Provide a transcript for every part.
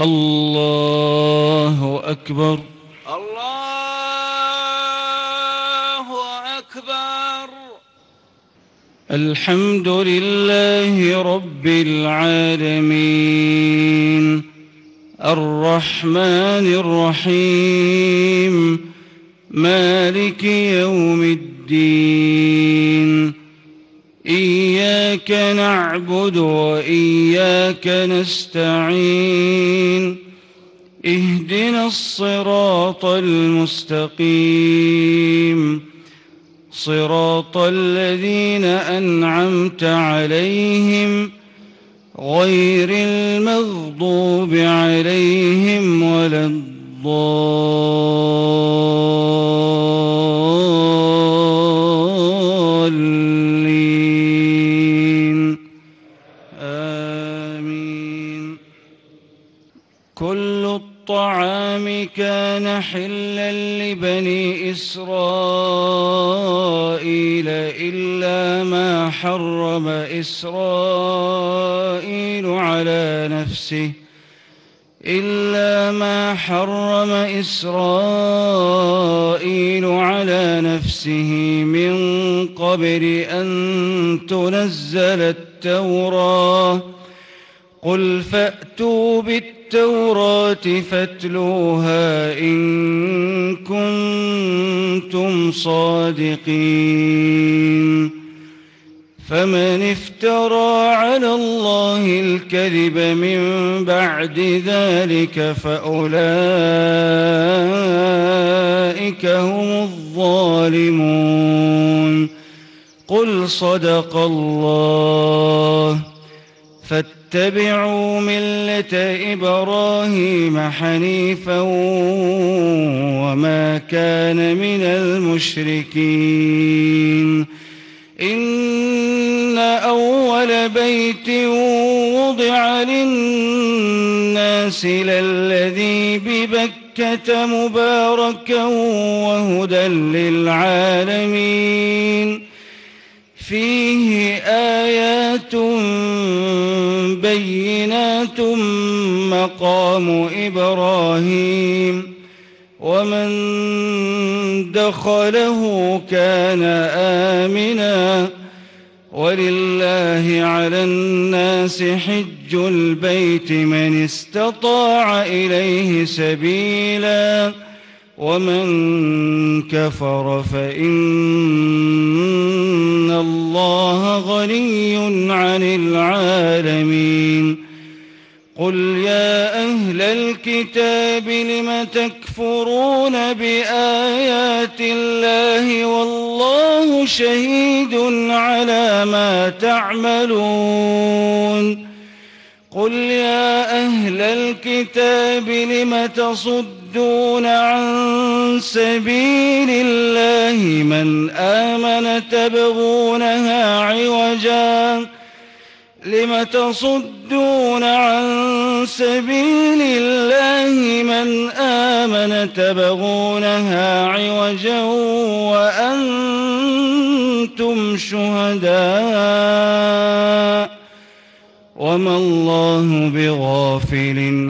الله أكبر. الله أكبر. الحمد لله رب العالمين الرحمن الرحيم مالك يوم الدين. إياك نعبد وإياك نستعين. اهدنا الصراط المستقيم صراط الذين أنعمت عليهم غير المغضوب عليهم ولا الضالين. آمين. كل الطعام كان حلا لبني إسرائيل إلا ما حرم إسرائيل على نفسه من قبل أن تنزل التوراة. قل فأتوا بالتوراة فاتلوها إن كنتم صادقين. فمن افترى على الله الكذب من بعد ذلك فأولئك هم الظالمون. قل صدق الله. فاتبعوا ملة إبراهيم حنيفا وما كان من المشركين. إن أول بيت وضع للناس للذي ببكة مباركا وهدى للعالمين. فيه آيات بينات مقام إبراهيم ومن دخله كان آمنا. ولله على الناس حج البيت من استطاع إليه سبيلا ومن كفر فإن الله غني عن العالمين. قل يا أهل الكتاب لم تكفرون بآيات الله والله شهيد على ما تعملون. قل يا أهل الكتاب لم تصدون عن سبيل الله من آمن تبغونها عوجا لم تصدون عن سبيل الله من آمن تبغونها عوجا وأنتم شهداء وما الله بغافل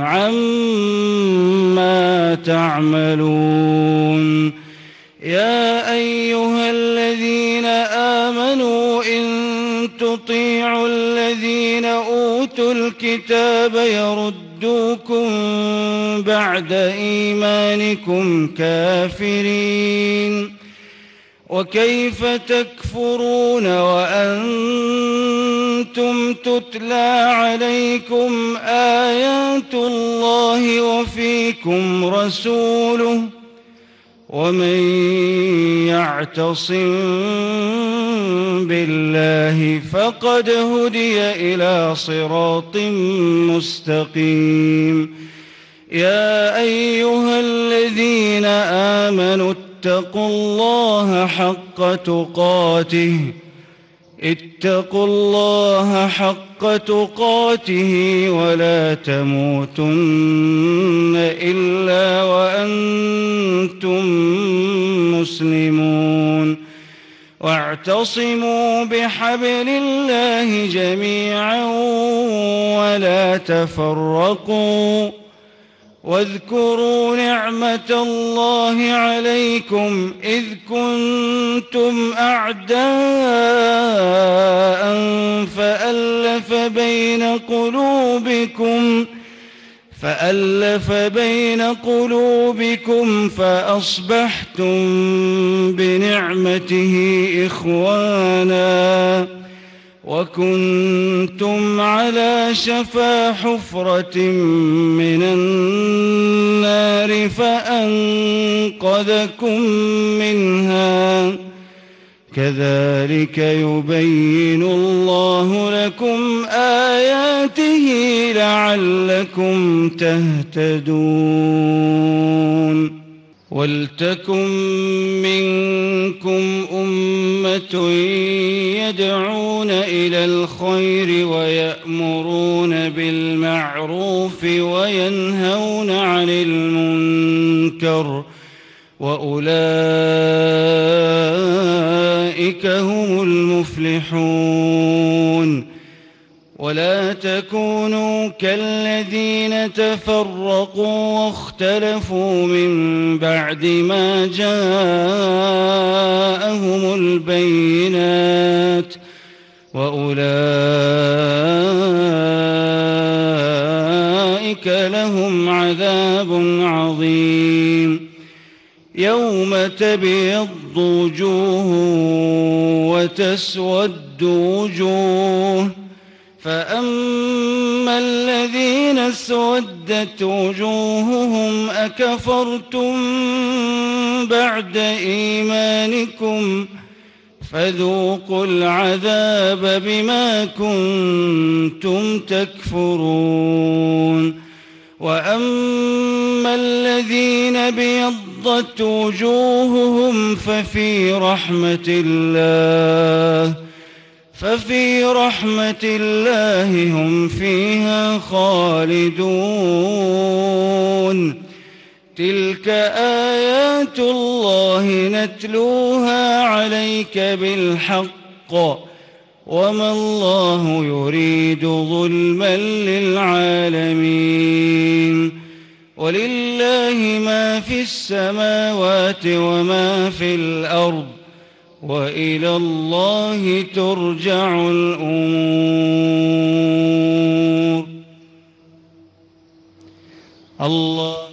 عما تعملون. يا أيها الذين آمنوا إن تطيعوا الذين أوتوا الكتاب يردوكم بعد إيمانكم كافرين. وكيف تكفرون وأنتم تتلى عليكم آيات الله وفيكم رسوله ومن يعتصم بالله فقد هدي إلى صراط مستقيم. يا أيها الذين آمنوا اتقوا الله حق تقاته ولا تموتن إلا وأنتم مسلمون. واعتصموا بحبل الله جميعا ولا تفرقوا واذكروا نعمة الله عليكم إذ كنتم أعداء فألف بين قلوبكم فأصبحتم بنعمته إخوانا وكنتم على شفا حفرة من النار فأنقذكم منها كذلك يبين الله لكم آياته لعلكم تهتدون ولتكن منكم أمة يدعون إلى الخير ويأمرون بالمعروف وينهون عن المنكر وأولئك هم المفلحون ولا تكونوا كالذين تفرقوا واختلفوا من بعد ما جاءهم البينات وأولئك لهم عذاب عظيم يوم تبيض وجوه وتسود وجوه فأما الذين اسودت وجوههم أكفرتم بعد إيمانكم فذوقوا العذاب بما كنتم تكفرون وأما الذين ابيضت وجوههم ففي رحمة الله هم فيها خالدون تلك آيات الله نتلوها عليك بالحق وما الله يريد ظلما للعالمين ولله ما في السماوات وما في الأرض وإلى الله ترجع الأمور الله